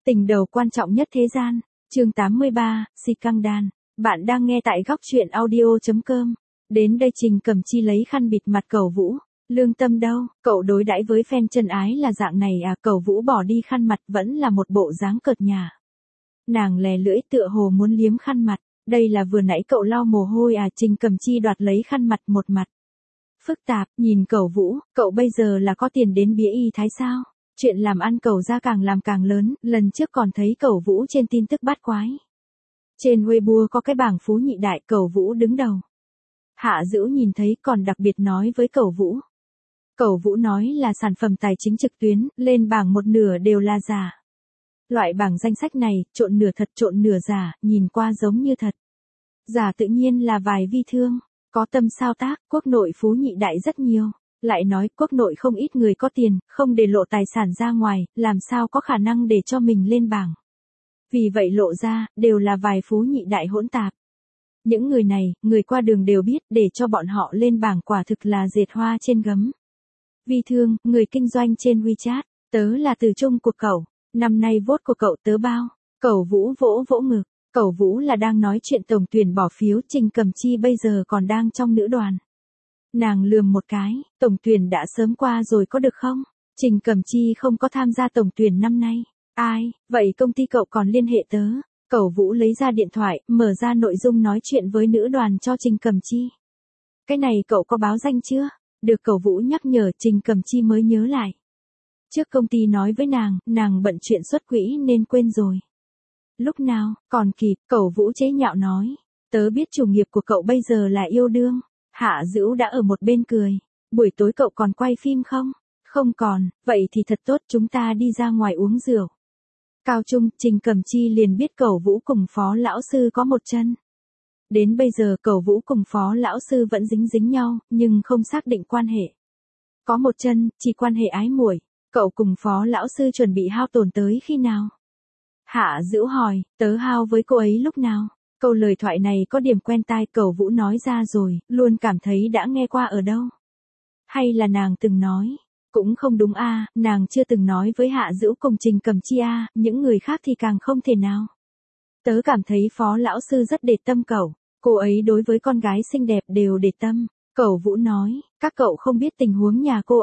Tình đầu quan trọng nhất thế gian, chương 83, Si Căng Đan. Bạn đang nghe tại góc truyện audio.com. Đến đây Trình Cẩm Chi lấy khăn bịt mặt Cẩu Vũ. Lương tâm đâu, cậu đối đãi với fan chân ái là dạng này à? Cẩu Vũ bỏ đi khăn mặt vẫn là một bộ dáng cợt nhả. Nàng lè lưỡi tựa hồ muốn liếm khăn mặt. Đây là vừa nãy cậu lau mồ hôi à? Trình Cẩm Chi đoạt lấy khăn mặt một mặt phức tạp, nhìn Cẩu Vũ, cậu bây giờ là có tiền đến bía y thái sao? Chuyện làm ăn Cẩu ra càng làm càng lớn, lần trước còn thấy Cẩu Vũ trên tin tức bát quái. Trên Weibo có cái bảng phú nhị đại, Cẩu Vũ đứng đầu. Hạ Dữu nhìn thấy còn đặc biệt nói với Cẩu Vũ. Cẩu Vũ nói là sản phẩm tài chính trực tuyến, lên bảng một nửa đều là giả. Loại bảng danh sách này, trộn nửa thật trộn nửa giả, nhìn qua giống như thật. Giả tự nhiên là vài vi thương, có tâm sao tác, quốc nội phú nhị đại rất nhiều. Lại nói quốc nội không ít người có tiền, không để lộ tài sản ra ngoài, làm sao có khả năng để cho mình lên bảng. Vì vậy lộ ra, đều là vài phú nhị đại hỗn tạp. Những người này, người qua đường đều biết, để cho bọn họ lên bảng quả thực là dệt hoa trên gấm. Vi thương, người kinh doanh trên WeChat, tớ là từ chung của cậu, năm nay vote của cậu tớ bao. Cẩu Vũ vỗ vỗ ngực, Cẩu Vũ là đang nói chuyện tổng tuyển bỏ phiếu, Trình Cẩm Chi bây giờ còn đang trong nữ đoàn. Nàng lườm một cái, tổng tuyển đã sớm qua rồi có được không? Trình Cẩm Chi không có tham gia tổng tuyển năm nay. Ai, vậy công ty cậu còn liên hệ tớ. Cẩu Vũ lấy ra điện thoại, mở ra nội dung nói chuyện với nữ đoàn cho Trình Cẩm Chi. Cái này cậu có báo danh chưa? Được Cẩu Vũ nhắc nhở, Trình Cẩm Chi mới nhớ lại. Trước công ty nói với nàng bận chuyện xuất quỹ nên quên rồi. Lúc nào, còn kịp, Cẩu Vũ chế nhạo nói. Tớ biết chủ nghiệp của cậu bây giờ là yêu đương. Hạ Dữu đã ở một bên cười. Buổi tối cậu còn quay phim không? Không còn, vậy thì thật tốt, chúng ta đi ra ngoài uống rượu. Cao trung, Trình Cẩm Chi liền biết Cẩu Vũ cùng Phó lão sư có một chân. Đến bây giờ Cẩu Vũ cùng Phó lão sư vẫn dính nhau, nhưng không xác định quan hệ. Có một chân, chỉ quan hệ ái muội. Cậu cùng Phó lão sư chuẩn bị hao tổn tới khi nào? Hạ Dữu hỏi, tớ hao với cô ấy lúc nào? Câu lời thoại này có điểm quen tai, Cẩu Vũ nói ra rồi, luôn cảm thấy đã nghe qua ở đâu. Hay là nàng từng nói? Cũng không đúng a, nàng chưa từng nói với Hạ Dữu cùng Trình Cẩm Chi a, những người khác thì càng không thể nào. Tớ cảm thấy Phó lão sư rất để tâm cậu, cô ấy đối với con gái xinh đẹp đều để tâm. Cẩu Vũ nói, các cậu không biết tình huống nhà cô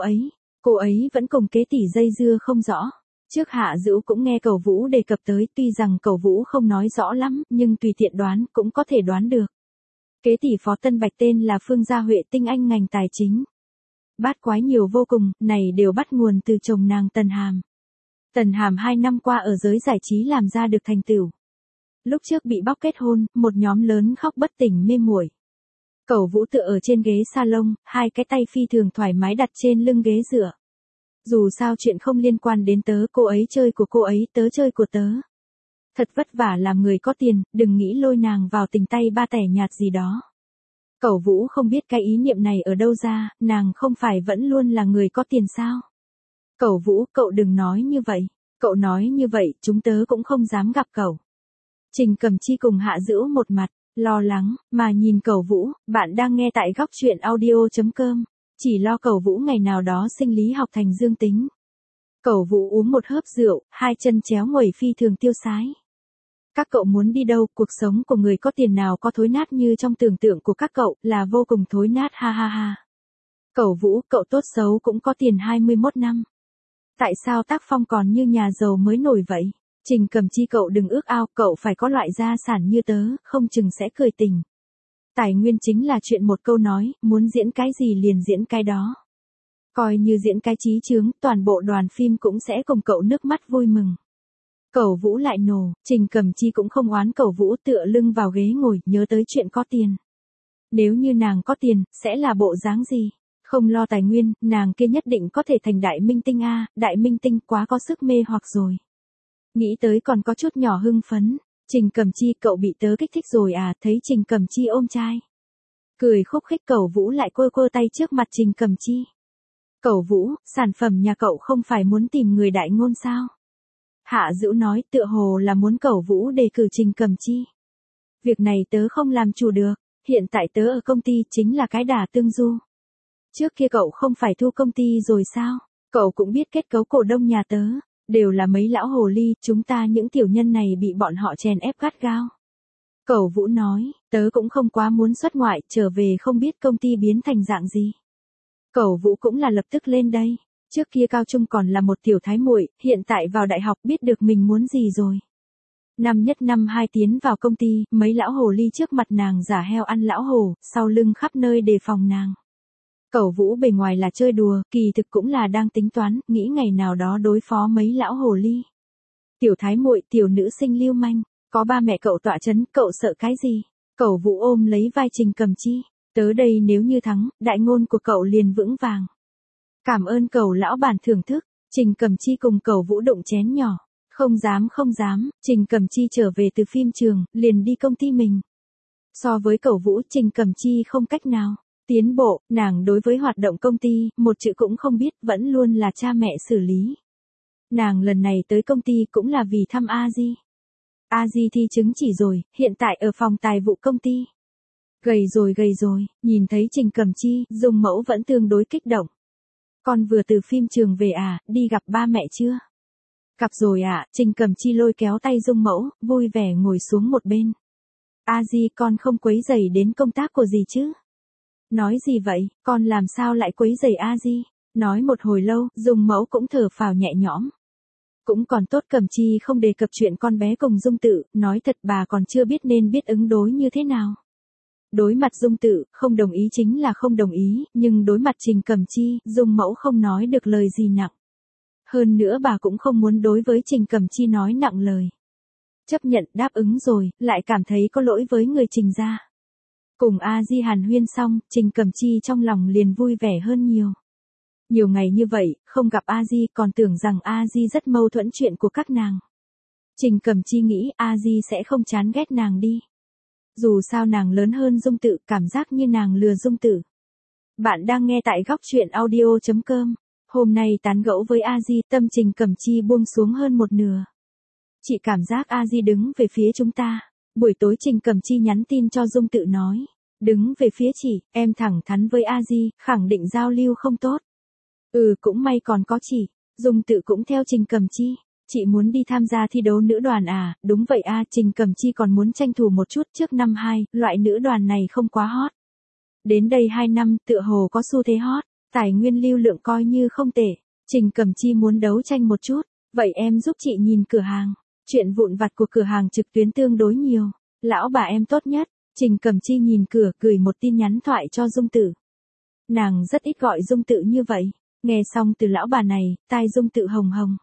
ấy vẫn cùng kế tỷ dây dưa không rõ. Trước Hạ Dữu cũng nghe Cẩu Vũ đề cập tới, tuy rằng Cẩu Vũ không nói rõ lắm, nhưng tùy tiện đoán cũng có thể đoán được. Kế tỷ Phó Tân Bạch tên là Phương Gia Huệ, tinh anh ngành tài chính. Bát quái nhiều vô cùng, này đều bắt nguồn từ chồng nàng Tần Hàm. Tần Hàm 2 năm qua ở giới giải trí làm ra được thành tựu. Lúc trước bị bóc kết hôn, một nhóm lớn khóc bất tỉnh mê muội. Cẩu Vũ tựa ở trên ghế salon, hai cái tay phi thường thoải mái đặt trên lưng ghế dựa. Dù sao chuyện không liên quan đến tớ, cô ấy chơi của cô ấy, tớ chơi của tớ. Thật vất vả làm người có tiền, đừng nghĩ lôi nàng vào tình tay ba tẻ nhạt gì đó. Cẩu Vũ không biết cái ý niệm này ở đâu ra, nàng không phải vẫn luôn là người có tiền sao? Cẩu Vũ, cậu đừng nói như vậy. Cậu nói như vậy, chúng tớ cũng không dám gặp cậu. Trình Cẩm Chi cùng Hạ Dữu một mặt lo lắng, mà nhìn Cẩu Vũ, bạn đang nghe tại góc truyện audio.com. Chỉ lo Cẩu Vũ ngày nào đó sinh lý học thành dương tính. Cẩu Vũ uống một hớp rượu, hai chân chéo nguẩy phi thường tiêu sái. Các cậu muốn đi đâu, cuộc sống của người có tiền nào có thối nát như trong tưởng tượng của các cậu, là vô cùng thối nát, ha ha ha. Cẩu Vũ, cậu tốt xấu cũng có tiền 21 năm. Tại sao tác phong còn như nhà giàu mới nổi vậy? Trình Cẩm Chi, cậu đừng ước ao, cậu phải có loại gia sản như tớ, không chừng sẽ cười tình. Tài nguyên chính là chuyện một câu nói, muốn diễn cái gì liền diễn cái đó. Coi như diễn cái chí chướng, toàn bộ đoàn phim cũng sẽ cùng cậu nước mắt vui mừng. Cẩu Vũ lại nổ, Trình Cẩm Chi cũng không oán Cẩu Vũ, tựa lưng vào ghế ngồi, nhớ tới chuyện có tiền. Nếu như nàng có tiền, sẽ là bộ dáng gì? Không lo tài nguyên, nàng kia nhất định có thể thành đại minh tinh a, đại minh tinh quá có sức mê hoặc rồi. Nghĩ tới còn có chút nhỏ hưng phấn. Trình Cẩm Chi, cậu bị tớ kích thích rồi à? Thấy Trình Cẩm Chi ôm trai. Cười khúc khích, Cẩu Vũ lại quơ tay trước mặt Trình Cẩm Chi. Cẩu Vũ, sản phẩm nhà cậu không phải muốn tìm người đại ngôn sao? Hạ Dữu nói, tựa hồ là muốn Cẩu Vũ đề cử Trình Cẩm Chi. Việc này tớ không làm chủ được, hiện tại tớ ở công ty chính là cái đà tương du. Trước kia cậu không phải thu công ty rồi sao? Cậu cũng biết kết cấu cổ đông nhà tớ. Đều là mấy lão hồ ly, chúng ta những tiểu nhân này bị bọn họ chèn ép gắt gao. Cẩu Vũ nói, tớ cũng không quá muốn xuất ngoại, trở về không biết công ty biến thành dạng gì. Cẩu Vũ cũng là lập tức lên đây. Trước kia cao trung còn là một tiểu thái muội, hiện tại vào đại học biết được mình muốn gì rồi. Năm nhất năm hai tiến vào công ty, mấy lão hồ ly trước mặt nàng giả heo ăn lão hổ, sau lưng khắp nơi đề phòng nàng. Cẩu Vũ bề ngoài là chơi đùa, kỳ thực cũng là đang tính toán, nghĩ ngày nào đó đối phó mấy lão hồ ly. Tiểu thái muội, tiểu nữ sinh lưu manh, có ba mẹ cậu tọa chấn, cậu sợ cái gì? Cẩu Vũ ôm lấy vai Trình Cầm Chi, tớ đây nếu như thắng, đại ngôn của cậu liền vững vàng. Cảm ơn cẩu lão bản thưởng thức, Trình Cầm Chi cùng Cẩu Vũ đụng chén nhỏ. Không dám, Trình Cầm Chi trở về từ phim trường, liền đi công ty mình. So với Cẩu Vũ, Trình Cầm Chi không cách nào tiến bộ, nàng đối với hoạt động công ty, một chữ cũng không biết, vẫn luôn là cha mẹ xử lý. Nàng lần này tới công ty cũng là vì thăm A Di. A Di thi chứng chỉ rồi, hiện tại ở phòng tài vụ công ty. Gầy rồi, nhìn thấy Trình Cầm Chi, Dung Mẫu vẫn tương đối kích động. Con vừa từ phim trường về à, đi gặp ba mẹ chưa? Gặp rồi ạ, Trình Cầm Chi lôi kéo tay Dung Mẫu, vui vẻ ngồi xuống một bên. A Di, con không quấy rầy đến công tác của dì chứ? Nói gì vậy, con làm sao lại quấy rầy A Di? Nói một hồi lâu, Dung Mẫu cũng thở phào nhẹ nhõm. Cũng còn tốt Cầm Chi không đề cập chuyện con bé cùng Dung Tự, nói thật bà còn chưa biết nên biết ứng đối như thế nào. Đối mặt Dung Tự, không đồng ý chính là không đồng ý, nhưng đối mặt Trình Cầm Chi, Dung Mẫu không nói được lời gì nặng. Hơn nữa bà cũng không muốn đối với Trình Cầm Chi nói nặng lời. Chấp nhận đáp ứng rồi, lại cảm thấy có lỗi với người Trình gia. Cùng A Di hàn huyên xong, Trình Cầm Chi trong lòng liền vui vẻ hơn nhiều. Nhiều ngày như vậy, không gặp A Di còn tưởng rằng A Di rất mâu thuẫn chuyện của các nàng. Trình Cầm Chi nghĩ A Di sẽ không chán ghét nàng đi. Dù sao nàng lớn hơn Dung Tự, cảm giác như nàng lừa Dung Tự. Bạn đang nghe tại góc truyện audio.com. Hôm nay tán gẫu với A Di, tâm Trình Cầm Chi buông xuống hơn một nửa. Chị cảm giác A Di đứng về phía chúng ta. Buổi tối Trình Cầm Chi nhắn tin cho Dung Tự nói. Đứng về phía chị, em thẳng thắn với A Di, khẳng định giao lưu không tốt. Cũng may còn có chị. Dung Tự cũng theo Trình Cầm Chi. Chị muốn đi tham gia thi đấu nữ đoàn à? Đúng vậy a, Trình Cầm Chi còn muốn tranh thủ một chút trước năm 2, loại nữ đoàn này không quá hot. Đến đây 2 năm, tựa hồ có xu thế hot. Tài nguyên lưu lượng coi như không tệ. Trình Cầm Chi muốn đấu tranh một chút. Vậy em giúp chị nhìn cửa hàng. Chuyện vụn vặt của cửa hàng trực tuyến tương đối nhiều. Lão bà em tốt nhất. Trình Cầm Chi nhìn cửa, gửi một tin nhắn thoại cho Dung Tự. Nàng rất ít gọi Dung Tự như vậy. Nghe xong từ lão bà này, tai Dung Tự hồng hồng.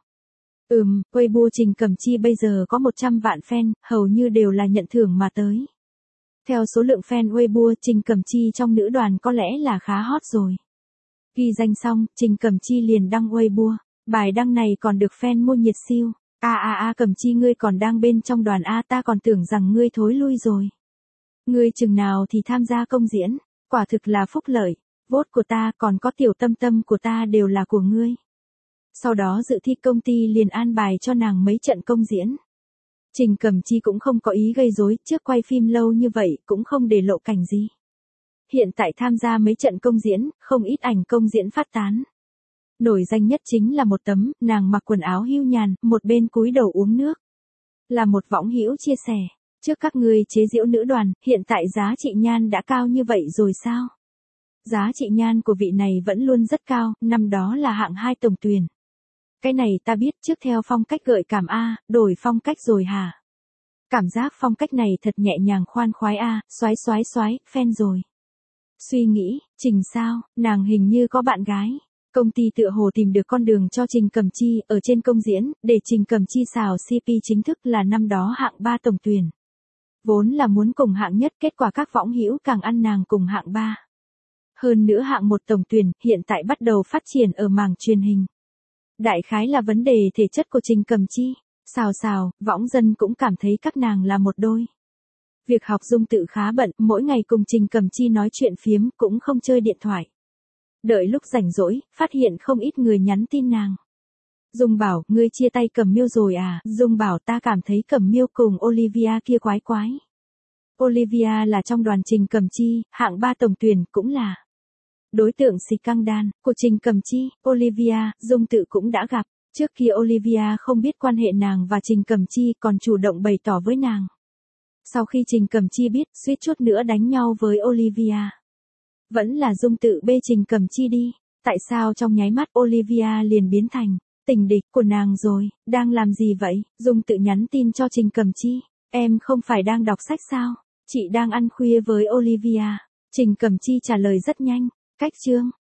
Weibo Trình Cầm Chi bây giờ có 100 vạn fan, hầu như đều là nhận thưởng mà tới. Theo số lượng fan Weibo, Trình Cầm Chi trong nữ đoàn có lẽ là khá hot rồi. Ghi danh xong, Trình Cầm Chi liền đăng Weibo. Bài đăng này còn được fan mua nhiệt siêu. Cầm Chi ngươi còn đang bên trong đoàn A, ta còn tưởng rằng ngươi thối lui rồi. Ngươi chừng nào thì tham gia công diễn, quả thực là phúc lợi. Vote của ta còn có tiểu tâm tâm của ta đều là của ngươi. Sau đó dự thi công ty liền an bài cho nàng mấy trận công diễn. Trình Cầm Chi cũng không có ý gây rối, trước quay phim lâu như vậy cũng không để lộ cảnh gì. Hiện tại tham gia mấy trận công diễn, không ít ảnh công diễn phát tán. Nổi danh nhất chính là một tấm, nàng mặc quần áo hưu nhàn, một bên cúi đầu uống nước. Là một võng hữu chia sẻ, trước các ngươi chế giễu nữ đoàn, hiện tại giá trị nhan đã cao như vậy rồi sao? Giá trị nhan của vị này vẫn luôn rất cao, năm đó là hạng 2 tổng tuyển. Cái này ta biết, trước theo phong cách gợi cảm A, đổi phong cách rồi hả? Cảm giác phong cách này thật nhẹ nhàng khoan khoái A, xoái, fan rồi. Suy nghĩ, Trình sao, nàng hình như có bạn gái. Công ty tựa hồ tìm được con đường cho Trình Cầm Chi ở trên công diễn, để Trình Cầm Chi xào CP chính thức là năm đó hạng 3 tổng tuyển. Vốn là muốn cùng hạng nhất, kết quả các võng hữu càng ăn nàng cùng hạng 3. Hơn nữa hạng 1 tổng tuyển, hiện tại bắt đầu phát triển ở mảng truyền hình. Đại khái là vấn đề thể chất của Trình Cầm Chi. Xào, võng dân cũng cảm thấy các nàng là một đôi. Việc học Dung Tự khá bận, mỗi ngày cùng Trình Cầm Chi nói chuyện phiếm, cũng không chơi điện thoại. Đợi lúc rảnh rỗi, phát hiện không ít người nhắn tin nàng. Dung bảo, ngươi chia tay Cẩm Miêu rồi à? Dung bảo, ta cảm thấy Cẩm Miêu cùng Olivia kia quái quái. Olivia là trong đoàn Trình Cầm Chi, hạng 3 tổng tuyển, cũng là đối tượng scandal của Trình Cầm Chi. Olivia, Dung Tự cũng đã gặp. Trước kia Olivia không biết quan hệ nàng và Trình Cẩm Chi, còn chủ động bày tỏ với nàng. Sau khi Trình Cẩm Chi biết, suýt chút nữa đánh nhau với Olivia. Vẫn là Dung tự bê Trình Cẩm Chi đi. Tại sao trong nháy mắt Olivia liền biến thành tình địch của nàng rồi? Đang làm gì vậy? Dung tự nhắn tin cho Trình Cẩm Chi. Em không phải đang đọc sách sao? Chị đang ăn khuya với Olivia. Trình Cẩm Chi trả lời rất nhanh. Cách chương.